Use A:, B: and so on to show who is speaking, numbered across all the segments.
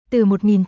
A: Từ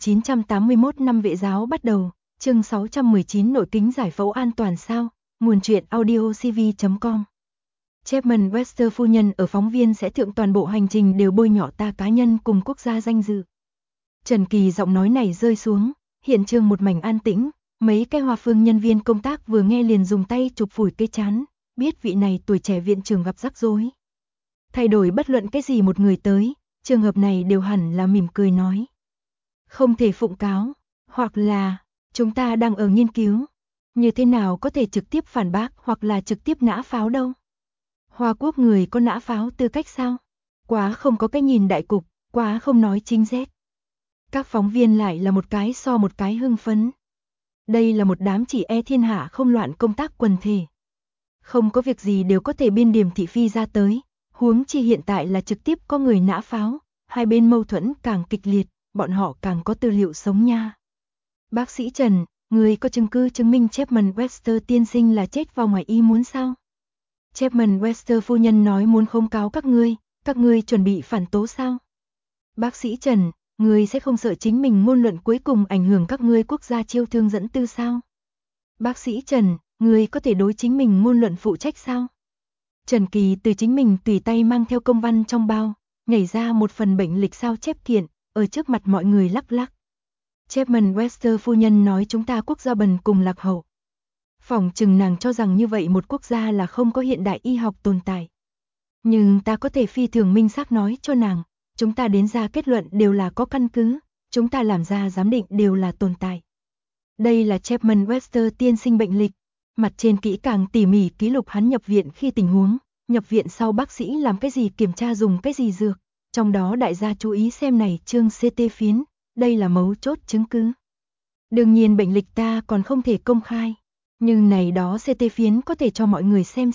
A: 1981 năm vệ giáo bắt đầu, chương 619 nội kính giải phẫu an toàn sao, nguồn truyện audiocv.com. Chapman Webster phu nhân ở phóng viên sẽ thượng toàn bộ hành trình đều bôi nhọ ta cá nhân cùng quốc gia danh dự. Trần Kỳ giọng nói này rơi xuống, hiện trường một mảnh an tĩnh, mấy cái Hoa Phương nhân viên công tác vừa nghe liền dùng tay chụp phủi cái trán, biết vị này tuổi trẻ viện trưởng gặp rắc rối. Thay đổi bất luận cái gì một người tới, trường hợp này đều hẳn là mỉm cười nói. Không thể phụng cáo, hoặc là, chúng ta đang ở nghiên cứu, như thế nào có thể trực tiếp phản bác hoặc là trực tiếp nã pháo đâu. Hoa Quốc người có nã pháo tư cách sao? Quá không có cái nhìn đại cục, quá không nói chính rét. Các phóng viên lại là một cái so một cái hưng phấn. Đây là một đám chỉ e thiên hạ không loạn công tác quần thể. Không có việc gì đều có thể biên điểm thị phi ra tới, huống chi hiện tại là trực tiếp có người nã pháo, hai bên mâu thuẫn càng kịch liệt, bọn họ càng có tư liệu sống nha. Bác sĩ Trần, người có chứng cứ chứng minh Chapman Webster tiên sinh là chết vào ngoài ý muốn sao? Chapman Webster phu nhân nói muốn khống cáo các ngươi chuẩn bị phản tố sao? Bác sĩ Trần, người sẽ không sợ chính mình ngôn luận cuối cùng ảnh hưởng các ngươi quốc gia chiêu thương dẫn tư sao? Bác sĩ Trần, người có thể đối chính mình ngôn luận phụ trách sao? Trần Kỳ từ chính mình tùy tay mang theo công văn trong bao, nhảy ra một phần bệnh lịch sao chép kiện, ở trước mặt mọi người lắc lắc. Chapman Webster phu nhân nói chúng ta quốc gia bần cùng lạc hậu. Phỏng chừng nàng cho rằng như vậy một quốc gia là không có hiện đại y học tồn tại. Nhưng ta có thể phi thường minh xác nói cho nàng, chúng ta đến ra kết luận đều là có căn cứ, chúng ta làm ra giám định đều là tồn tại. Đây là Chapman Webster tiên sinh bệnh lịch, mặt trên kỹ càng tỉ mỉ ký lục hắn nhập viện khi tình huống, nhập viện sau bác sĩ làm cái gì kiểm tra dùng cái gì dược, trong đó đại gia chú ý xem này chương CT phiến, đây là mấu chốt chứng cứ. Đương nhiên bệnh lịch ta còn không thể công khai, nhưng này đó CT phiến có thể cho mọi người xem.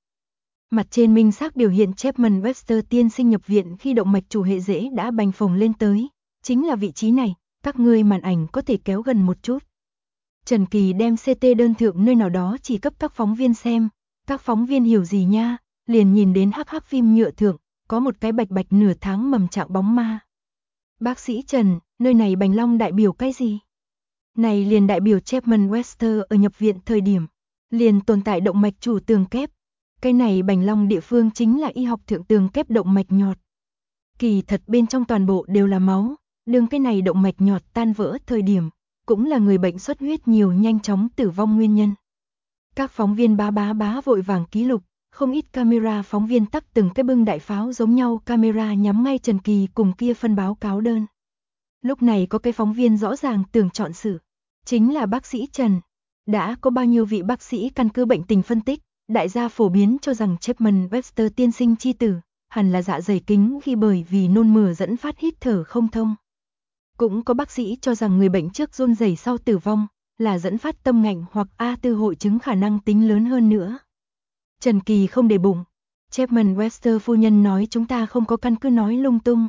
A: Mặt trên minh xác biểu hiện Chapman Webster tiên sinh nhập viện khi động mạch chủ hệ rễ đã bành phồng lên tới, chính là vị trí này, các ngươi màn ảnh có thể kéo gần một chút. Trần Kỳ đem CT đơn thượng nơi nào đó chỉ cấp các phóng viên xem, các phóng viên hiểu gì nha, liền nhìn đến hắc phim nhựa thượng, có một cái bạch bạch nửa tháng mầm trạng bóng ma. Bác sĩ Trần, nơi này bành long đại biểu cái gì? Này liền đại biểu Chapman Webster ở nhập viện thời điểm, liền tồn tại động mạch chủ tường kép. Cái này bành long địa phương chính là y học thượng tường kép động mạch nhọt. Kỳ thật bên trong toàn bộ đều là máu, đương cái này động mạch nhọt tan vỡ thời điểm, cũng là người bệnh xuất huyết nhiều nhanh chóng tử vong nguyên nhân. Các phóng viên bá vội vàng ký lục, không ít camera phóng viên tắc từng cái bưng đại pháo giống nhau camera nhắm ngay Trần Kỳ cùng kia phân báo cáo đơn. Lúc này có cái phóng viên rõ ràng tưởng chọn sự, chính là bác sĩ Trần. Đã có bao nhiêu vị bác sĩ căn cứ bệnh tình phân tích, đại gia phổ biến cho rằng Chapman Webster tiên sinh chi tử, hẳn là dạ dày kính khi bởi vì nôn mửa dẫn phát hít thở không thông. Cũng có bác sĩ cho rằng người bệnh trước run rẩy sau tử vong, là dẫn phát tâm ngạnh hoặc A4 hội chứng khả năng tính lớn hơn nữa. Trần Kỳ không để bụng. Chapman Webster phu nhân nói chúng ta không có căn cứ nói lung tung.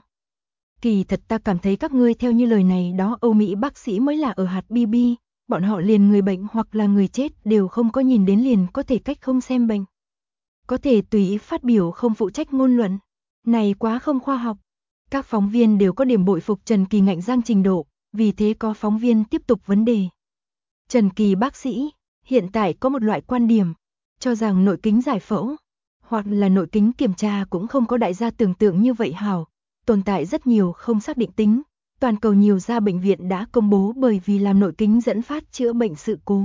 A: Kỳ thật ta cảm thấy các ngươi theo như lời này đó Âu Mỹ bác sĩ mới là ở hạt BB, bọn họ liền người bệnh hoặc là người chết đều không có nhìn đến liền có thể cách không xem bệnh. Có thể tùy ý phát biểu không phụ trách ngôn luận. Này quá không khoa học. Các phóng viên đều có điểm bội phục Trần Kỳ ngạnh giang trình độ, vì thế có phóng viên tiếp tục vấn đề. Trần Kỳ bác sĩ, hiện tại có một loại quan điểm, cho rằng nội kính giải phẫu, hoặc là nội kính kiểm tra cũng không có đại gia tưởng tượng như vậy hảo, tồn tại rất nhiều không xác định tính. Toàn cầu nhiều gia bệnh viện đã công bố bởi vì làm nội kính dẫn phát chữa bệnh sự cố.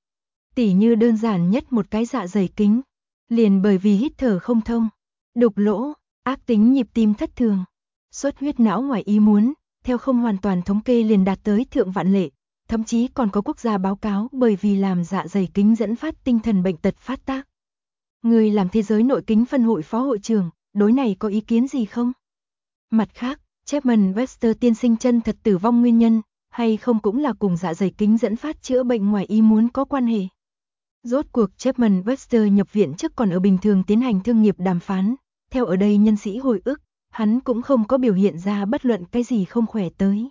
A: Tỉ như đơn giản nhất một cái dạ dày kính, liền bởi vì hít thở không thông, đục lỗ, ác tính nhịp tim thất thường, xuất huyết não ngoài ý muốn, theo không hoàn toàn thống kê liền đạt tới thượng vạn lệ, thậm chí còn có quốc gia báo cáo bởi vì làm dạ dày kính dẫn phát tinh thần bệnh tật phát tác. Người làm thế giới nội kính phân hội phó hội trưởng, đối này có ý kiến gì không? Mặt khác, Chapman Webster tiên sinh chân thật tử vong nguyên nhân, hay không cũng là cùng dạ dày kính dẫn phát chữa bệnh ngoài ý muốn có quan hệ. Rốt cuộc Chapman Webster nhập viện trước còn ở bình thường tiến hành thương nghiệp đàm phán, theo ở đây nhân sĩ hồi ức, hắn cũng không có biểu hiện ra bất luận cái gì không khỏe tới.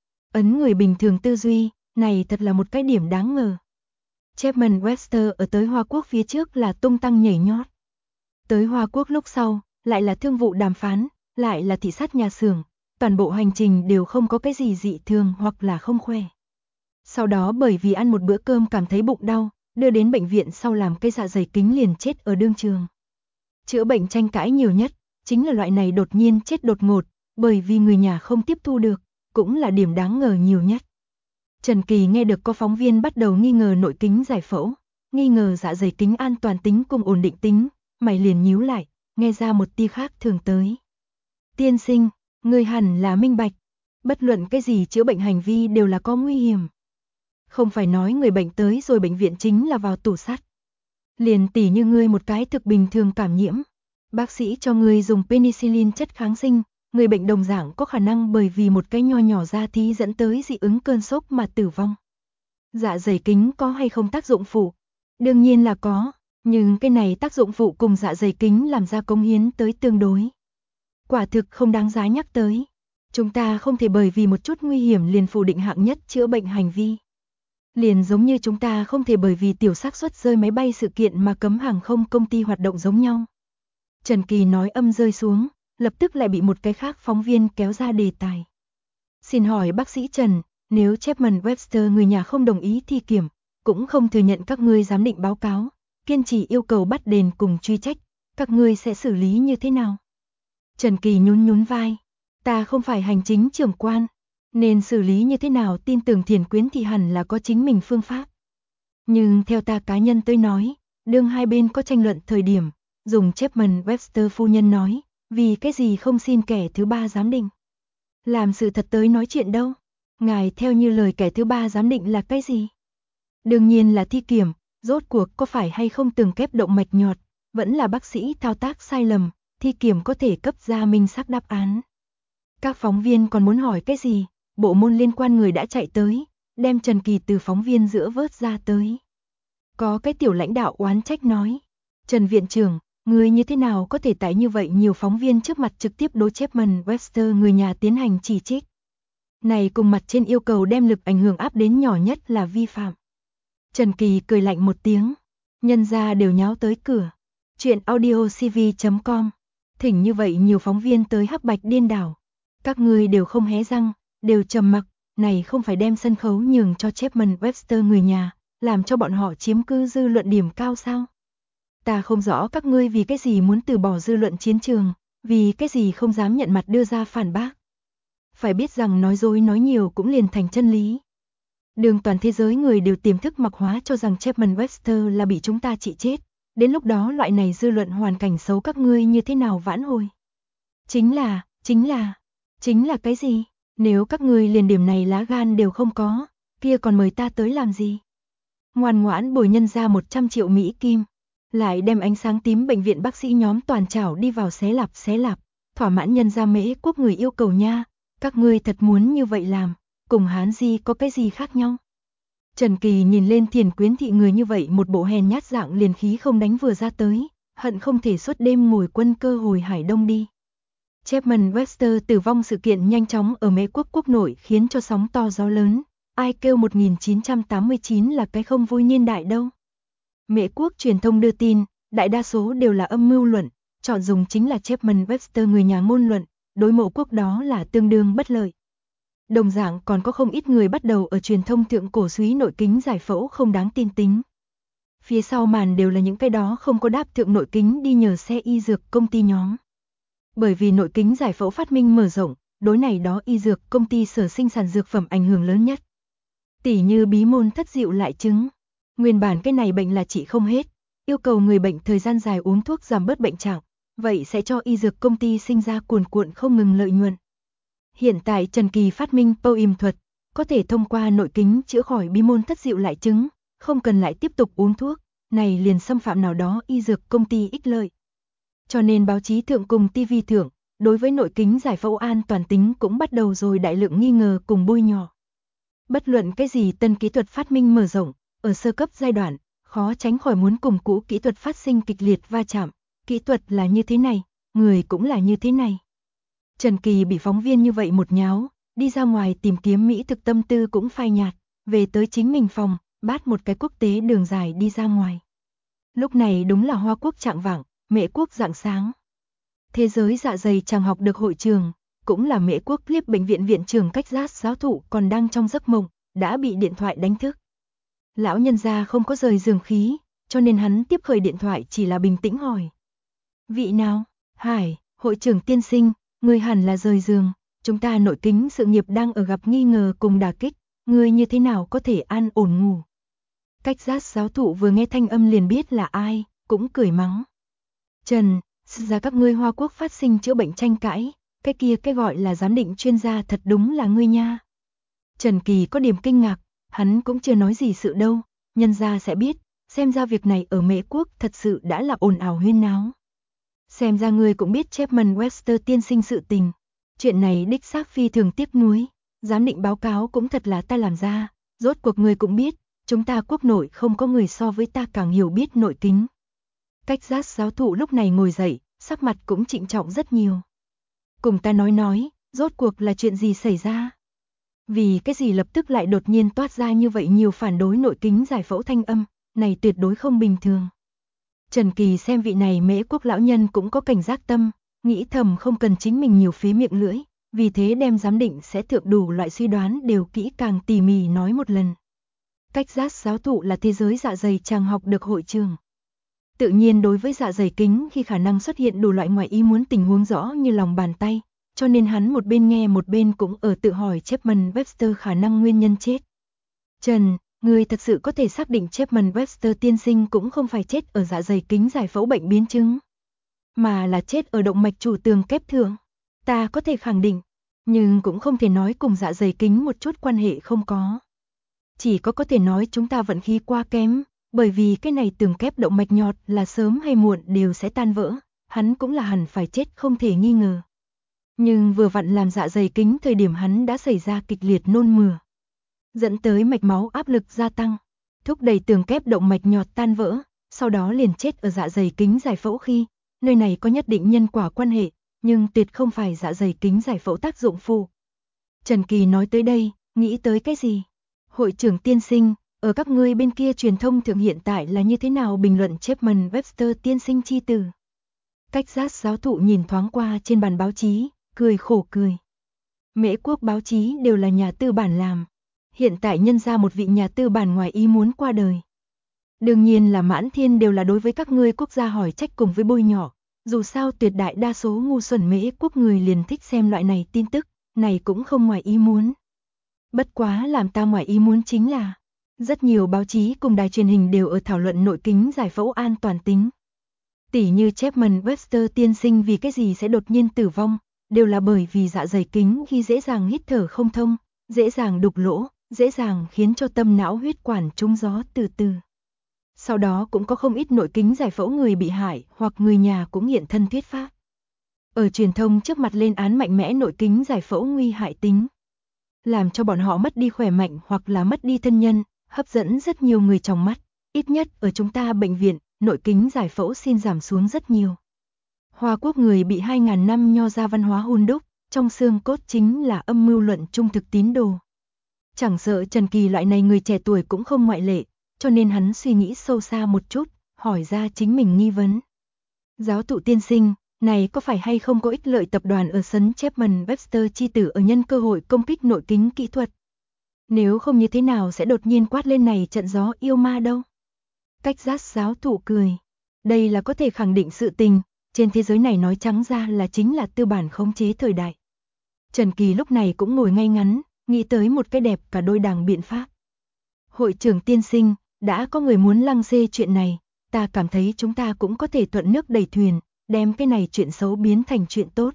A: Ấn người bình thường tư duy, này thật là một cái điểm đáng ngờ. Chapman Webster ở tới Hoa Quốc phía trước là tung tăng nhảy nhót. Tới Hoa Quốc lúc sau, lại là thương vụ đàm phán, lại là thị sát nhà xưởng, toàn bộ hành trình đều không có cái gì dị thường hoặc là không khỏe. Sau đó bởi vì ăn một bữa cơm cảm thấy bụng đau, đưa đến bệnh viện sau làm cái dạ dày kính liền chết ở đương trường. Chữa bệnh tranh cãi nhiều nhất, chính là loại này đột nhiên chết đột ngột, bởi vì người nhà không tiếp thu được, cũng là điểm đáng ngờ nhiều nhất. Trần Kỳ nghe được có phóng viên bắt đầu nghi ngờ nội kính giải phẫu, nghi ngờ dạ dày kính an toàn tính cùng ổn định tính, mày liền nhíu lại, nghe ra một tia khác thường tới. Tiên sinh, người hẳn là minh bạch, bất luận cái gì chữa bệnh hành vi đều là có nguy hiểm. Không phải nói người bệnh tới rồi bệnh viện chính là vào tủ sắt. Liền tỉ như ngươi một cái thực bình thường cảm nhiễm, bác sĩ cho ngươi dùng penicillin chất kháng sinh, người bệnh đồng dạng có khả năng bởi vì một cái nho nhỏ da thí dẫn tới dị ứng cơn sốc mà tử vong. Dạ dày kính có hay không tác dụng phụ? Đương nhiên là có, nhưng cái này tác dụng phụ cùng dạ dày kính làm ra cống hiến tới tương đối. Quả thực không đáng giá nhắc tới. Chúng ta không thể bởi vì một chút nguy hiểm liền phủ định hạng nhất chữa bệnh hành vi. Liền giống như chúng ta không thể bởi vì tiểu xác suất rơi máy bay sự kiện mà cấm hàng không công ty hoạt động giống nhau. Trần Kỳ nói âm rơi xuống, lập tức lại bị một cái khác phóng viên kéo ra đề tài. Xin hỏi bác sĩ Trần, nếu Chapman Webster người nhà không đồng ý thi kiểm, cũng không thừa nhận các ngươi giám định báo cáo, kiên trì yêu cầu bắt đền cùng truy trách, các ngươi sẽ xử lý như thế nào? Trần Kỳ nhún nhún vai, ta không phải hành chính trưởng quan, nên xử lý như thế nào tin tưởng Thiền Quyến thì hẳn là có chính mình phương pháp. Nhưng theo ta cá nhân tới nói, đương hai bên có tranh luận thời điểm, dùng Chapman Webster phu nhân nói, vì cái gì không xin kẻ thứ ba giám định. Làm sự thật tới nói chuyện đâu, ngài theo như lời kẻ thứ ba giám định là cái gì? Đương nhiên là thi kiểm, rốt cuộc có phải hay không từng kép động mạch nhọt, vẫn là bác sĩ thao tác sai lầm, thi kiểm có thể cấp ra minh xác đáp án. Các phóng viên còn muốn hỏi cái gì, bộ môn liên quan người đã chạy tới, đem Trần Kỳ từ phóng viên giữa vớt ra tới. Có cái tiểu lãnh đạo oán trách nói, Trần viện trưởng, người như thế nào có thể tại như vậy nhiều phóng viên trước mặt trực tiếp đối Chapman Webster người nhà tiến hành chỉ trích. Này cùng mặt trên yêu cầu đem lực ảnh hưởng áp đến nhỏ nhất là vi phạm. Trần Kỳ cười lạnh một tiếng, nhân ra đều nháo tới cửa. Chuyện audiocv.com, thỉnh như vậy nhiều phóng viên tới hắc bạch điên đảo. Các ngươi đều không hé răng, đều trầm mặc, này không phải đem sân khấu nhường cho Chapman Webster người nhà, làm cho bọn họ chiếm cứ dư luận điểm cao sao? Ta không rõ các ngươi vì cái gì muốn từ bỏ dư luận chiến trường, vì cái gì không dám nhận mặt đưa ra phản bác. Phải biết rằng nói dối nói nhiều cũng liền thành chân lý. Đường toàn thế giới người đều tiềm thức mặc hóa cho rằng Chapman Webster là bị chúng ta trị chết. Đến lúc đó loại này dư luận hoàn cảnh xấu các ngươi như thế nào vãn hồi? Chính là cái gì? Nếu các ngươi liền điểm này lá gan đều không có, kia còn mời ta tới làm gì? Ngoan ngoãn bồi nhân ra 100 triệu Mỹ Kim, lại đem ánh sáng tím bệnh viện bác sĩ nhóm toàn trảo đi vào xé lạp, thỏa mãn nhân ra Mễ Quốc người yêu cầu nha, các ngươi thật muốn như vậy làm, cùng Hán Di có cái gì khác nhau? Trần Kỳ nhìn lên Thiền Quyến thị người như vậy một bộ hèn nhát dạng liền khí không đánh vừa ra tới, hận không thể suốt đêm ngồi quân cơ hồi Hải Đông đi. Chapman Webster tử vong sự kiện nhanh chóng ở Mễ Quốc quốc nội khiến cho sóng to gió lớn, ai kêu 1989 là cái không vui niên đại đâu. Mễ Quốc truyền thông đưa tin, đại đa số đều là âm mưu luận, chọn dùng chính là Chapman Webster người nhà ngôn luận, đối Mộ Quốc đó là tương đương bất lợi. Đồng dạng còn có không ít người bắt đầu ở truyền thông thượng cổ suý nội kính giải phẫu không đáng tin tính. Phía sau màn đều là những cái đó không có đáp thượng nội kính đi nhờ xe y dược công ty nhóm. Bởi vì nội kính giải phẫu phát minh mở rộng, đối này đó y dược công ty sở sinh sản dược phẩm ảnh hưởng lớn nhất. Tỉ như bí môn thất diệu lại chứng. Nguyên bản cái này bệnh là trị không hết, yêu cầu người bệnh thời gian dài uống thuốc giảm bớt bệnh trạng, vậy sẽ cho y dược công ty sinh ra cuồn cuộn không ngừng lợi nhuận. Hiện tại Trần Kỳ phát minh POIM thuật, có thể thông qua nội kính chữa khỏi bí môn thất diệu lại chứng, không cần lại tiếp tục uống thuốc, này liền xâm phạm nào đó y dược công ty ích lợi. Cho nên báo chí thượng cùng TV thượng, đối với nội kính giải phẫu an toàn tính cũng bắt đầu rồi đại lượng nghi ngờ cùng bôi nhọ. Bất luận cái gì tân kỹ thuật phát minh mở rộng, ở sơ cấp giai đoạn, khó tránh khỏi muốn cùng cũ kỹ thuật phát sinh kịch liệt va chạm, kỹ thuật là như thế này, người cũng là như thế này. Trần Kỳ bị phóng viên như vậy một nháo, đi ra ngoài tìm kiếm mỹ thực tâm tư cũng phai nhạt, về tới chính mình phòng, bát một cái quốc tế đường dài đi ra ngoài. Lúc này đúng là Hoa Quốc trạng vạng, Mễ Quốc rạng sáng. Thế giới dạ dày chàng học được hội trường, cũng là Mễ Quốc Clip bệnh viện viện trưởng Cách Giác giáo thụ còn đang trong giấc mộng, đã bị điện thoại đánh thức. Lão nhân gia không có rời giường khí, cho nên hắn tiếp khởi điện thoại chỉ là bình tĩnh hỏi. Vị nào? Hải, hội trưởng tiên sinh, người hẳn là rời giường, chúng ta nội kính sự nghiệp đang ở gặp nghi ngờ cùng đả kích, người như thế nào có thể an ổn ngủ? Cách Giác giáo thụ vừa nghe thanh âm liền biết là ai, cũng cười mắng. Trần, ra các ngươi Hoa Quốc phát sinh chữa bệnh tranh cãi, cái gọi là giám định chuyên gia thật đúng là ngươi nha. Trần Kỳ có điểm kinh ngạc, hắn cũng chưa nói gì sự đâu, nhân gia sẽ biết, xem ra việc này ở Mễ Quốc thật sự đã là ồn ào huyên náo. Xem ra ngươi cũng biết Chapman Webster tiên sinh sự tình, chuyện này đích xác phi thường tiếc nuối, giám định báo cáo cũng thật là ta làm ra, rốt cuộc ngươi cũng biết, chúng ta quốc nội không có người so với ta càng hiểu biết nội kính. Cách Giác giáo thụ lúc này ngồi dậy, sắc mặt cũng trịnh trọng rất nhiều. Cùng ta nói, rốt cuộc là chuyện gì xảy ra? Vì cái gì lập tức lại đột nhiên toát ra như vậy nhiều phản đối nội kính giải phẫu thanh âm, này tuyệt đối không bình thường. Trần Kỳ xem vị này Mễ Quốc lão nhân cũng có cảnh giác tâm, nghĩ thầm không cần chính mình nhiều phí miệng lưỡi, vì thế đem giám định sẽ thượng đủ loại suy đoán đều kỹ càng tỉ mỉ nói một lần. Cách Giác giáo thụ là thế giới dạ dày chàng học được hội trường. Tự nhiên đối với dạ dày kính khi khả năng xuất hiện đủ loại ngoại ý muốn tình huống rõ như lòng bàn tay, cho nên hắn một bên nghe một bên cũng ở tự hỏi Chapman Webster khả năng nguyên nhân chết. Trần, người thật sự có thể xác định Chapman Webster tiên sinh cũng không phải chết ở dạ dày kính giải phẫu bệnh biến chứng, mà là chết ở động mạch chủ tường kép thượng. Ta có thể khẳng định, nhưng cũng không thể nói cùng dạ dày kính một chút quan hệ không có. Chỉ có thể nói chúng ta vận khí quá kém, bởi vì cái này tường kép động mạch nhọt là sớm hay muộn đều sẽ tan vỡ, hắn cũng là hẳn phải chết không thể nghi ngờ. Nhưng vừa vặn làm dạ dày kính thời điểm hắn đã xảy ra kịch liệt nôn mửa, dẫn tới mạch máu áp lực gia tăng, thúc đẩy tường kép động mạch nhọt tan vỡ, sau đó liền chết ở dạ dày kính giải phẫu khi, nơi này có nhất định nhân quả quan hệ, nhưng tuyệt không phải dạ dày kính giải phẫu tác dụng phụ. Trần Kỳ nói tới đây, nghĩ tới cái gì? Hội trưởng tiên sinh, ở các ngươi bên kia truyền thông thượng hiện tại là như thế nào bình luận Chapman Webster tiên sinh chi tử? Cách Giác giáo thụ nhìn thoáng qua trên bàn báo chí, cười khổ cười. Mễ Quốc báo chí đều là nhà tư bản làm. Hiện tại nhân ra một vị nhà tư bản ngoài ý muốn qua đời. Đương nhiên là mãn thiên đều là đối với các ngươi quốc gia hỏi trách cùng với bôi nhỏ. Dù sao tuyệt đại đa số ngu xuẩn Mễ Quốc người liền thích xem loại này tin tức, này cũng không ngoài ý muốn. Bất quá làm ta ngoài ý muốn chính là, rất nhiều báo chí cùng đài truyền hình đều ở thảo luận nội kính giải phẫu an toàn tính. Tỉ như Chapman Webster tiên sinh vì cái gì sẽ đột nhiên tử vong, đều là bởi vì dạ dày kính khi dễ dàng hít thở không thông, dễ dàng đục lỗ, dễ dàng khiến cho tâm não huyết quản trúng gió từ từ. Sau đó cũng có không ít nội kính giải phẫu người bị hại hoặc người nhà cũng hiện thân thuyết pháp. Ở truyền thông trước mặt lên án mạnh mẽ nội kính giải phẫu nguy hại tính, làm cho bọn họ mất đi khỏe mạnh hoặc là mất đi thân nhân, hấp dẫn rất nhiều người trong mắt. Ít nhất ở chúng ta bệnh viện, nội kính giải phẫu xin giảm xuống rất nhiều. Hoa Quốc người bị 2.000 năm nho gia văn hóa hun đúc, trong xương cốt chính là âm mưu luận trung thực tín đồ. Chẳng sợ Trần Kỳ loại này người trẻ tuổi cũng không ngoại lệ, cho nên hắn suy nghĩ sâu xa một chút, hỏi ra chính mình nghi vấn. Giáo thụ tiên sinh, này có phải hay không có ích lợi tập đoàn ở sấn Chapman Webster chi tử ở nhân cơ hội công kích nội kính kỹ thuật? Nếu không như thế nào sẽ đột nhiên quát lên này trận gió yêu ma đâu? Cách Giác giáo thụ cười. Đây là có thể khẳng định sự tình, trên thế giới này nói trắng ra là chính là tư bản khống chế thời đại. Trần Kỳ lúc này cũng ngồi ngay ngắn, nghĩ tới một cái đẹp cả đôi đảng biện pháp. Hội trưởng tiên sinh, đã có người muốn lăng xê chuyện này, ta cảm thấy chúng ta cũng có thể thuận nước đẩy thuyền, đem cái này chuyện xấu biến thành chuyện tốt.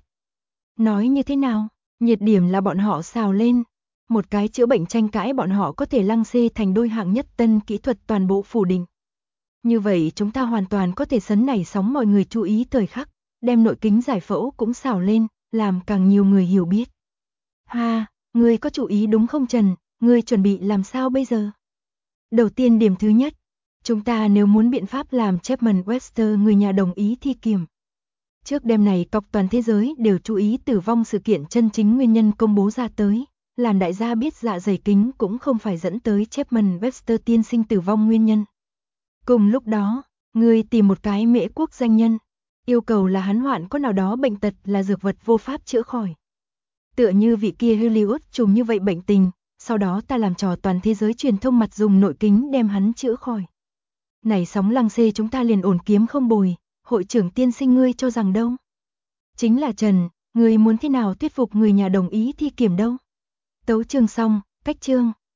A: Nói như thế nào? Nhiệt điểm là bọn họ xào lên. Một cái chữa bệnh tranh cãi bọn họ có thể lăng xê thành đôi hạng nhất tân kỹ thuật toàn bộ phủ định. Như vậy chúng ta hoàn toàn có thể sấn nảy sóng mọi người chú ý thời khắc, đem nội kính giải phẫu cũng xào lên, làm càng nhiều người hiểu biết. Ha, ngươi có chú ý đúng không Trần, ngươi chuẩn bị làm sao bây giờ? Đầu tiên điểm thứ nhất, chúng ta nếu muốn biện pháp làm Chapman Webster người nhà đồng ý thi kiểm. Trước đêm này cọc toàn thế giới đều chú ý tử vong sự kiện chân chính nguyên nhân công bố ra tới, làm đại gia biết dạ dày kính cũng không phải dẫn tới Chapman Webster tiên sinh tử vong nguyên nhân. Cùng lúc đó, người tìm một cái Mễ Quốc danh nhân, yêu cầu là hắn hoạn có nào đó bệnh tật là dược vật vô pháp chữa khỏi. Tựa như vị kia Hollywood trùm như vậy bệnh tình, sau đó ta làm trò toàn thế giới truyền thông mặt dùng nội kính đem hắn chữa khỏi. Này sóng lăng xê chúng ta liền ổn kiếm không bồi, hội trưởng tiên sinh ngươi cho rằng đâu? Chính là Trần, ngươi muốn thế nào thuyết phục người nhà đồng ý thi kiểm đâu? Tấu chương xong, cách chương.